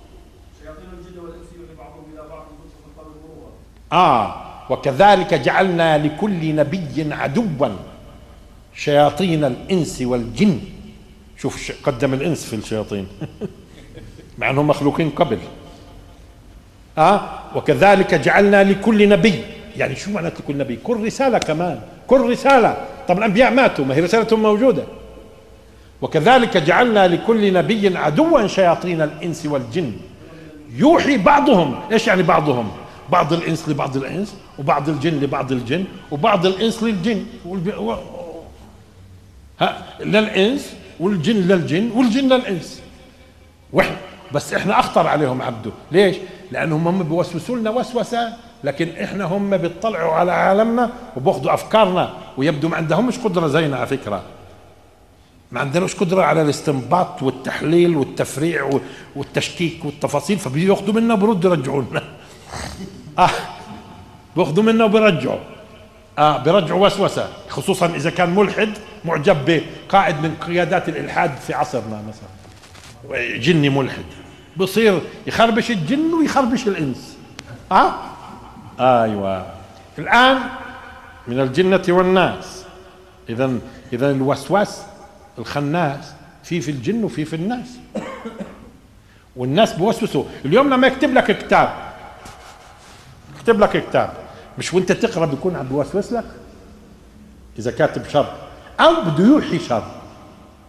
اه وكذلك جعلنا لكل نبي عدوا شياطين الانس والجن. شوف قدم الانس في الشياطين مع انهم مخلوقين قبل. اه وكذلك جعلنا لكل نبي، يعني شو معنى لكل نبي؟ كل رساله كمان، كل رساله. طب الانبياء ماتوا، ما هي رسالتهم موجوده. وكذلك جعلنا لكل نبي عدوا شياطين الانس والجن يوحي بعضهم. ايش يعني بعضهم؟ بعض الانس لبعض الانس، وبعض الجن لبعض الجن، وبعض الانس للجن والب... ها للانس والجن للجن والجن للانس. واحنا بس احنا اخطر عليهم عبده. ليش؟ لانهم هم بيوسوسوا لنا وسوسه، لكن احنا هم بيطلعوا على عالمنا وباخذوا افكارنا، ويبدو ما عندهمش قدره زينا على فكره. ما عندناش قدره على الاستنباط والتحليل والتفريع والتشكيك والتفاصيل، فبياخذوا منا وبيردوا يرجعوا لنا. اه بياخذوا منا وبيرجعوا. اه بيرجعوا وسوسه، خصوصا اذا كان ملحد معجب بقائد من قيادات الالحاد في عصرنا مثلا، جني ملحد، بصير يخربش الجن ويخربش الانس. اه ايوه. الان من الجنه والناس. اذا اذا الوسواس الخناس في في الجن وفي في الناس، والناس بوسوسوا. اليوم لما يكتب لك كتاب، يكتب لك كتاب، مش وانت تقرا بيكون عم بيوسوس لك؟ اذا كاتب شر او بده يوحي شر،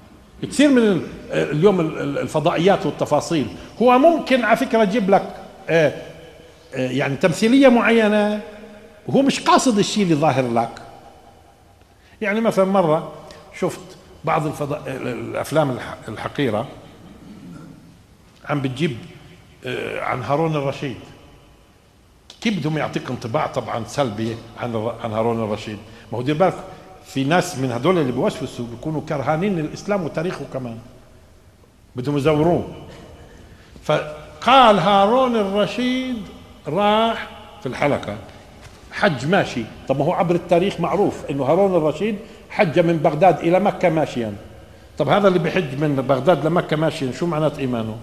كثير من اليوم الفضائيات والتفاصيل، هو ممكن على فكرة يجيب لك يعني تمثيلية معينة وهو مش قاصد الشيء اللي ظاهر لك. يعني مثلا مرة شفت بعض الفضاء الأفلام الحقيرة عم بتجيب عن هارون الرشيد، كيف بدهم يعطيك انطباع طبعا سلبي عن عن هارون الرشيد. ما هو دير بالك في ناس من هدول اللي بيوسوسوا بيكونوا كرهانين الإسلام وتاريخه كمان، بدهم يزوروه. فقال هارون الرشيد راح في الحلقة حج ماشي. طب ما هو عبر التاريخ معروف انه هارون الرشيد حج من بغداد الى مكة ماشيا. طب هذا اللي بحج من بغداد لمكة ماشيا شو معنات ايمانه؟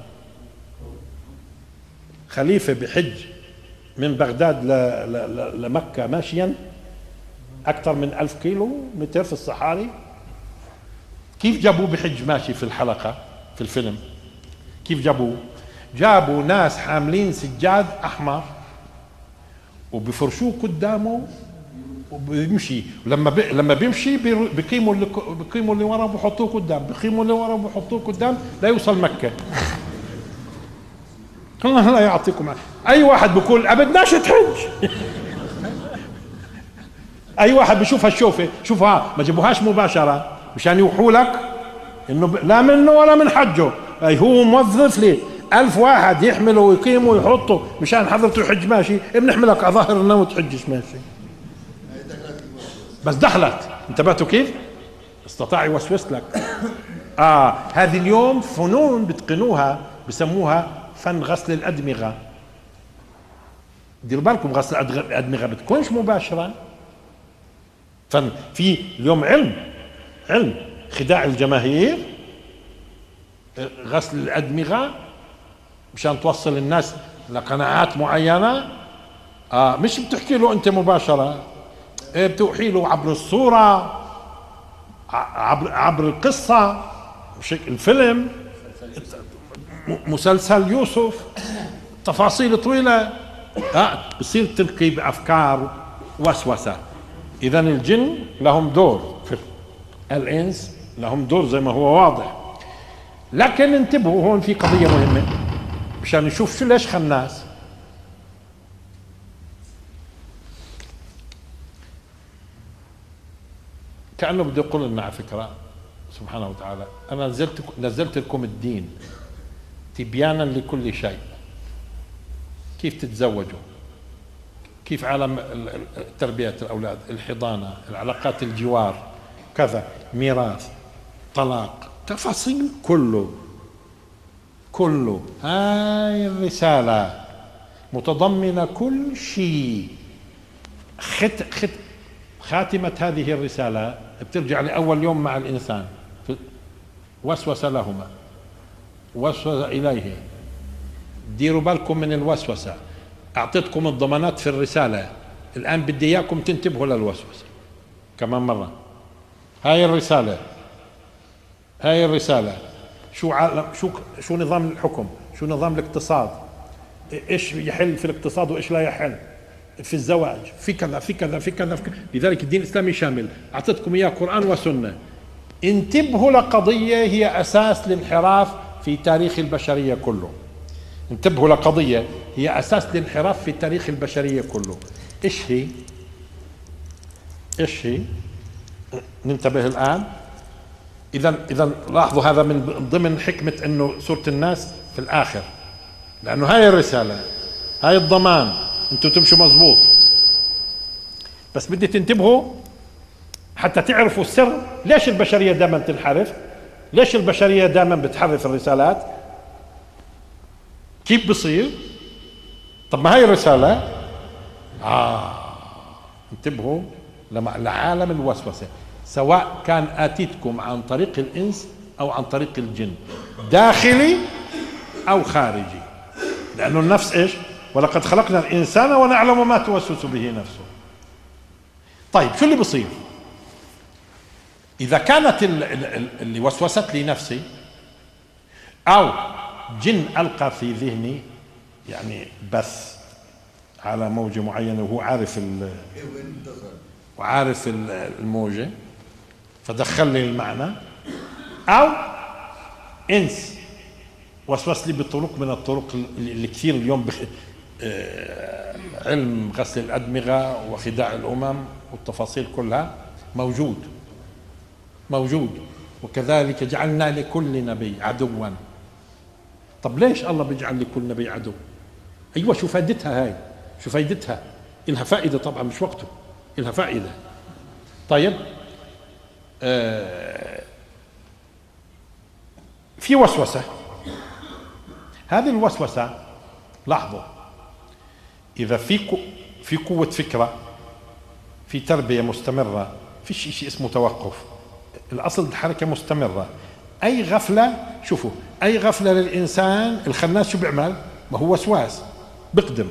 خليفة بحج من بغداد لمكة ماشيا اكثر من ألف كيلو متر في الصحاري. كيف جابوه بحج ماشي في الحلقة في الفيلم؟ كيف جابوه؟ جابوا ناس حاملين سجاد احمر وبفرشوه قدامه وبيمشي، ولما بي... لما بيمشي بيقيموا اللي بيقيموا اللي ورا وبحطوه قدام، بيقيموا اللي ورا وبحطوه قدام لا يوصل مكة. الله لا يعطيكم. اي واحد بيقول ابدناش تحج اي واحد بيشوف هالشوفه شوفها ما جابوهاش مباشره مشان يوحوا لك انه لا منه ولا من حجه. اي هو موظف لي ألف واحد يحمله ويقيمه ويحطه مشان حضرته يحج ماشي، بنحملك على ظهر النوم وتحجش ماشي. بس دخلت، انتبهتوا كيف؟ استطاع يوسوس لك. اه هذه اليوم فنون بتقنوها بسموها فن غسل الأدمغة. ديروا بالكم غسل الأدمغة بتكونش مباشرة. فن في اليوم علم علم خداع الجماهير، غسل الأدمغة مشان توصل الناس لقناعات معينة. آه مش بتحكي له أنت مباشرة، إيه بتوحي له عبر الصورة، عبر عبر القصة، بشكل الفيلم، مسلسل يوسف، تفاصيل طويلة. آه بصير تلقي بأفكار وسوسة. إذن الجن لهم دور في الإنس، لهم دور زي ما هو واضح. لكن انتبهوا هون في قضية مهمة مشان نشوف شو ليش خناس. كأنه بده يقول لنا على فكرة سبحانه وتعالى أنا نزلت نزلت لكم الدين تبيانا لكل شيء. كيف تتزوجوا، كيف عالم تربية الأولاد، الحضانة، العلاقات الجوار، كذا، ميراث، طلاق، تفاصيل كله كله. هاي الرسالة متضمنة كل شيء. خت خت خاتمة هذه الرسالة بترجع لأول يوم مع الإنسان. وسوس لهما، وسوس إليه. ديروا بالكم من الوسوسة. أعطيتكم الضمانات في الرسالة، الآن بدي إياكم تنتبهوا للوسوسة كمان مرة. هاي الرسالة هاي الرسالة شو عالم شو شو نظام الحكم، شو نظام الاقتصاد، إيش يحل في الاقتصاد وإيش لا يحل في الزواج، في كذا في كذا في كذا, في كذا. لذلك الدين الإسلامي شامل. أعطيتكم إياه قرآن وسنة. انتبهوا لقضية هي أساس الانحراف في تاريخ البشرية كله. انتبهوا لقضية هي أساس الانحراف في تاريخ البشرية كله. إيش هي؟ إيش هي؟ ننتبه الآن. إذا إذا لاحظوا هذا من ضمن حكمة إنه سورة الناس في الآخر، لأنه هاي الرسالة، هاي الضمان، أنتوا تمشوا مزبوط. بس بدي تنتبهوا حتى تعرفوا السر. ليش البشرية دائما تنحرف؟ ليش البشرية دائما بتحرف الرسالات؟ كيف بصير؟ طب ما هاي الرسالة. آه انتبهوا لعالم الوسوسة، سواء كان آتيتكم عن طريق الإنس أو عن طريق الجن، داخلي أو خارجي. لأنه النفس إيش؟ ولقد خلقنا الإنسان ونعلم ما توسوس به نفسه. طيب شو اللي بصير إذا كانت اللي وسوست لي نفسي أو جن ألقى في ذهني يعني بث على موجة معينة وهو عارف وعارف الموجة فدخل لي المعنى، أو انس وسوس لي بطرق من الطرق اللي كثير اليوم بخ... آه... علم غسل الأدمغة وخداع الأمم والتفاصيل كلها موجود موجود. وكذلك جعلنا لكل نبي عدوا. طب ليش الله بيجعل لكل نبي عدو؟ ايوه شو فائدتها هاي؟ شو فائدتها؟ إلها فائدة طبعا مش وقته، إلها فائدة. طيب آه في وسوسة، هذه الوسوسة لاحظوا إذا في في قوة فكرة، في تربية مستمرة، في شيء شيء اسمه توقف، الأصل الحركة مستمرة. أي غفلة، شوفوا أي غفلة للإنسان الخناس شو بيعمل؟ ما هو وسواس بقدم.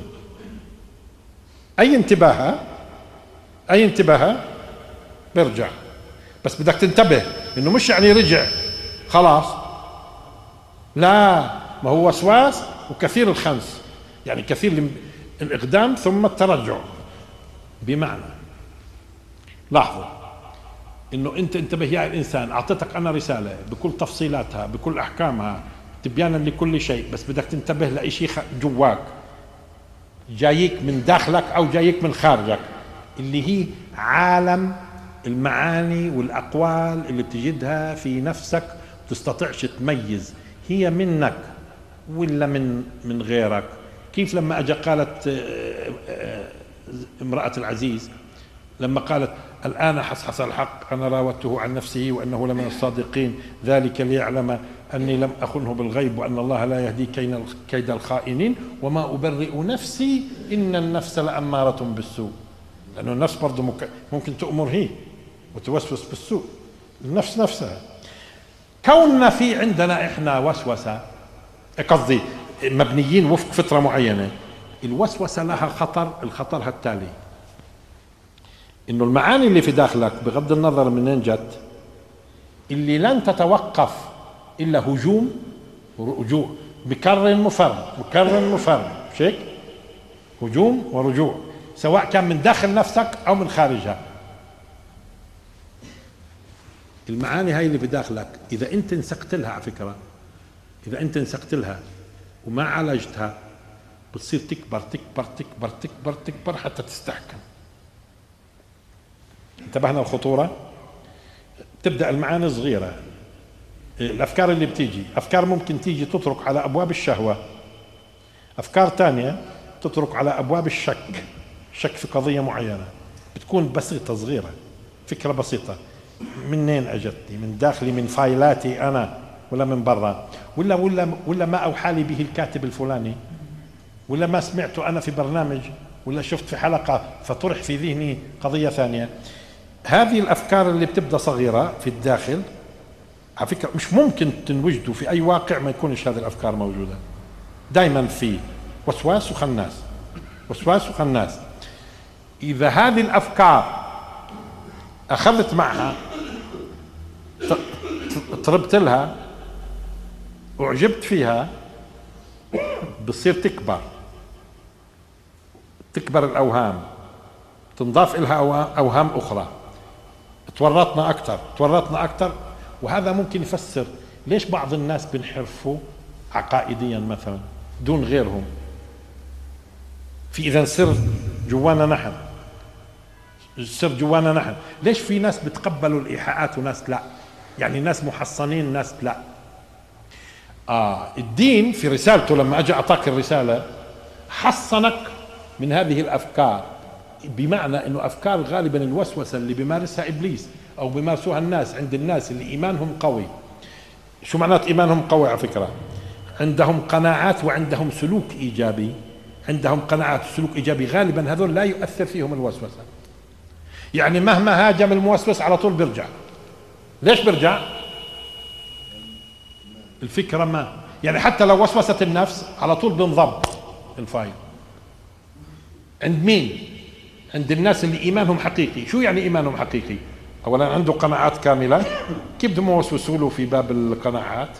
أي انتباه أي انتباه بيرجع، بس بدك تنتبه إنه مش يعني رجع خلاص، لا، ما هو وسواس وكثير الخنس، يعني كثير الإقدام ثم الترجع. بمعنى لاحظوا إنه أنت انتبه يا الإنسان، أعطيتك أنا رسالة بكل تفصيلاتها بكل أحكامها تبيانا لكل شيء، بس بدك تنتبه لإشي جواك جايك من داخلك أو جايك من خارجك، اللي هي عالم المعاني والأقوال اللي بتجدها في نفسك تستطيعش تميز هي منك ولا من من غيرك. كيف لما أجا قالت امرأة العزيز لما قالت الآن حصحص الحق أنا راودته عن نفسه وأنه لمن الصادقين ذلك ليعلم أني لم أخنه بالغيب وأن الله لا يهدي كيد الخائنين وما أبرئ نفسي إن النفس لأمارة بالسوء. لأنه النفس برضو ممكن تؤمر هي وتوسوس بالسوء، النفس نفسها. كوننا في عندنا إحنا وسوسة، قصدي مبنيين وفق فطرة معينة، الوسوسة لها خطر. الخطر التالي إنه المعاني اللي في داخلك بغض النظر منين جت اللي لن تتوقف إلا هجوم ورجوع، بكرر مفر بكرر مفر، مش هيك؟ هجوم ورجوع، سواء كان من داخل نفسك أو من خارجها. المعاني هاي اللي بداخلك إذا أنت انسقت لها، على فكرة إذا أنت انسقت لها وما عالجتها بتصير تكبر تكبر تكبر تكبر تكبر حتى تستحكم. انتبهنا الخطورة؟ تبدأ المعاني صغيرة، الأفكار اللي بتيجي أفكار ممكن تيجي تطرق على أبواب الشهوة، أفكار تانية تطرق على أبواب الشك، شك في قضية معينة بتكون بسيطة صغيرة، فكرة بسيطة، منين أجتني؟ من داخلي، من فايلاتي أنا ولا من برا؟ ولا ولا ولا ما أوحى لي به الكاتب الفلاني، ولا ما سمعته أنا في برنامج، ولا شفت في حلقة فطرح في ذهني قضية ثانية. هذه الأفكار اللي بتبدأ صغيرة في الداخل، على فكرة مش ممكن تنوجدوا في أي واقع ما يكونش هذه الأفكار موجودة. دائما في وسواس وخناس، وسواس وخناس. إذا هذه الأفكار أخذت معها، طربت لها، أعجبت فيها، بتصير تكبر تكبر الأوهام، تنضاف إلها أوهام أخرى، تورطنا أكثر تورطنا أكثر. وهذا ممكن يفسر ليش بعض الناس بنحرفوا عقائديا مثلا دون غيرهم. في إذا سر جوانا نحن، سر جوانا نحن. ليش في ناس بتقبلوا الإيحاءات وناس لا؟ يعني ناس محصنين ناس لا. آه الدين في رسالته لما أجي أعطاك الرسالة حصنك من هذه الأفكار، بمعنى أنه أفكار غالبا الوسوسة اللي بيمارسها إبليس أو بيمارسوها الناس عند الناس اللي إيمانهم قوي. شو معنات إيمانهم قوي؟ على فكرة عندهم قناعات وعندهم سلوك إيجابي، عندهم قناعات وسلوك إيجابي، غالبا هذول لا يؤثر فيهم الوسوسة. يعني مهما هاجم الموسوس على طول بيرجع. ليش بيرجع؟ الفكرة ما يعني حتى لو وسوست النفس على طول بنضب الفايل. عند مين؟ عند الناس اللي إيمانهم حقيقي. شو يعني إيمانهم حقيقي؟ أولا عنده قناعات كاملة. كيف بدهم يوسوسوا له في باب القناعات؟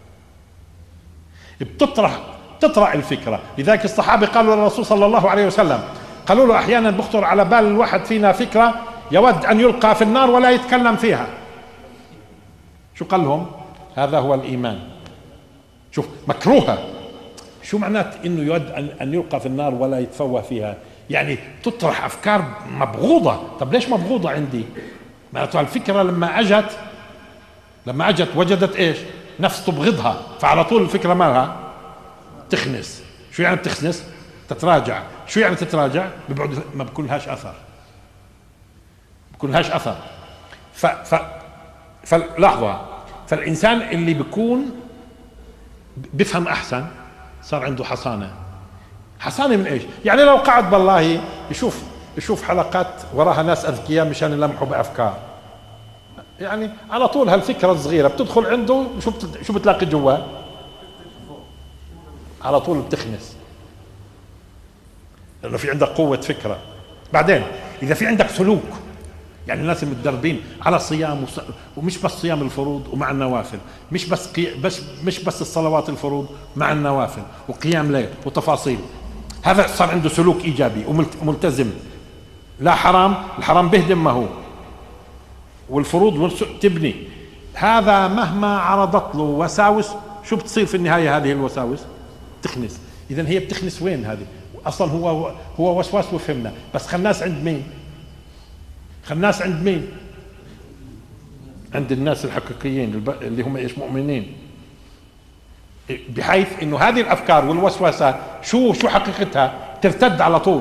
بتطرح تطرح الفكرة. لذلك الصحابة قالوا للرسول صلى الله عليه وسلم، قالوا له أحيانا بخطر على بال الواحد فينا فكرة يود أن يلقى في النار ولا يتكلم فيها. شو قال لهم؟ هذا هو الإيمان. شوف مكروهة، شو معنات انه يود ان, أن يلقى في النار ولا يتفوه فيها؟ يعني تطرح افكار مبغوضة. طب ليش مبغوضة عندي؟ معناته الفكرة لما اجت لما اجت وجدت ايش؟ نفس تبغضها، فعلى طول الفكرة مالها تخنس. شو يعني بتخنس؟ تتراجع. شو يعني تتراجع؟ بيبعد، ما بكون لهاش اثر، بكون لهاش اثر. ف ف فلحظة، فالانسان اللي بيكون بيفهم احسن صار عنده حصانة. حصانة من ايش؟ يعني لو قعد بالله يشوف يشوف حلقات وراها ناس اذكياء مشان يلمحوا بافكار، يعني على طول هالفكرة الصغيرة بتدخل عنده، شو بت... شو بتلاقي جواه؟ على طول بتخنس، لانه في عندك قوة فكرة. بعدين اذا في عندك سلوك، يعني الناس المتدربين على الصيام وص... ومش بس صيام الفروض ومع النوافل، مش بس قي... بس مش بس الصلوات الفروض مع النوافل وقيام ليل وتفاصيل، هذا صار عنده سلوك ايجابي وملتزم. لا حرام، الحرام بهدم ما هو، والفروض تبني. هذا مهما عرضت له وساوس، شو بتصير في النهاية هذه الوساوس؟ تخنس. اذا هي بتخنس وين هذه؟ اصلا هو هو وسواس وفهمنا، بس خناس عند مين؟ خناس عند مين؟ عند الناس الحقيقيين اللي هم ايش؟ مؤمنين. بحيث انه هذه الافكار والوسوسات شو شو حقيقتها؟ ترتد على طول.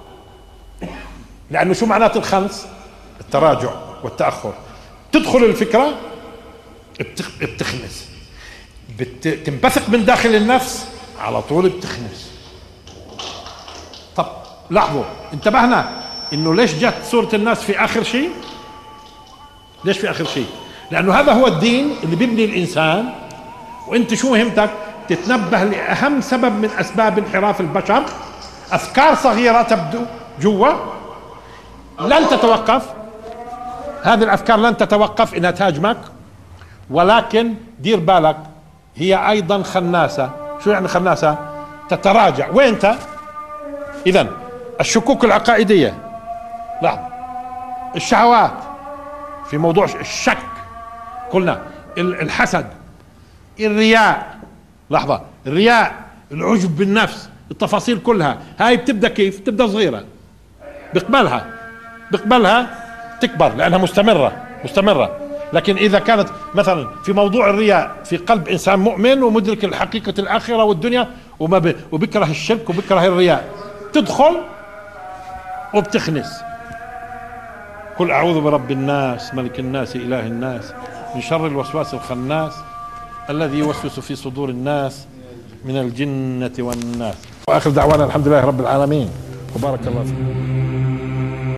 لانه شو معنات الخنس؟ التراجع والتاخر. تدخل الفكره بتخنس، بتنبثق من داخل النفس على طول بتخنس. طب لاحظوا، انتبهنا انه ليش جت سورة الناس في اخر شيء؟ ليش في اخر شيء؟ لانه هذا هو الدين اللي بيبني الانسان. وانت شو مهمتك؟ تتنبه لاهم سبب من اسباب انحراف البشر، افكار صغيرة تبدو جوا لن تتوقف. هذه الافكار لن تتوقف انها تهاجمك، ولكن دير بالك هي ايضا خناسة. شو يعني خناسة؟ تتراجع. وين انت؟ اذا الشكوك العقائدية، لاحظ، الشهوات، في موضوع الشك قلنا، الحسد، الرياء، لحظة، الرياء، العجب بالنفس، التفاصيل كلها هاي بتبدأ كيف؟ تبدأ صغيرة، بقبلها بقبلها تكبر لأنها مستمرة مستمرة. لكن إذا كانت مثلا في موضوع الرياء في قلب إنسان مؤمن ومدرك الحقيقة الآخرة والدنيا وما وبكره الشرك وبكره الرياء، تدخل وبتخنس. قل أعوذ برب الناس ملك الناس إله الناس من شر الوسواس الخناس الذي يوسوس في صدور الناس من الجنة والناس. وآخر دعوانا الحمد لله رب العالمين، وبارك الله فيكم.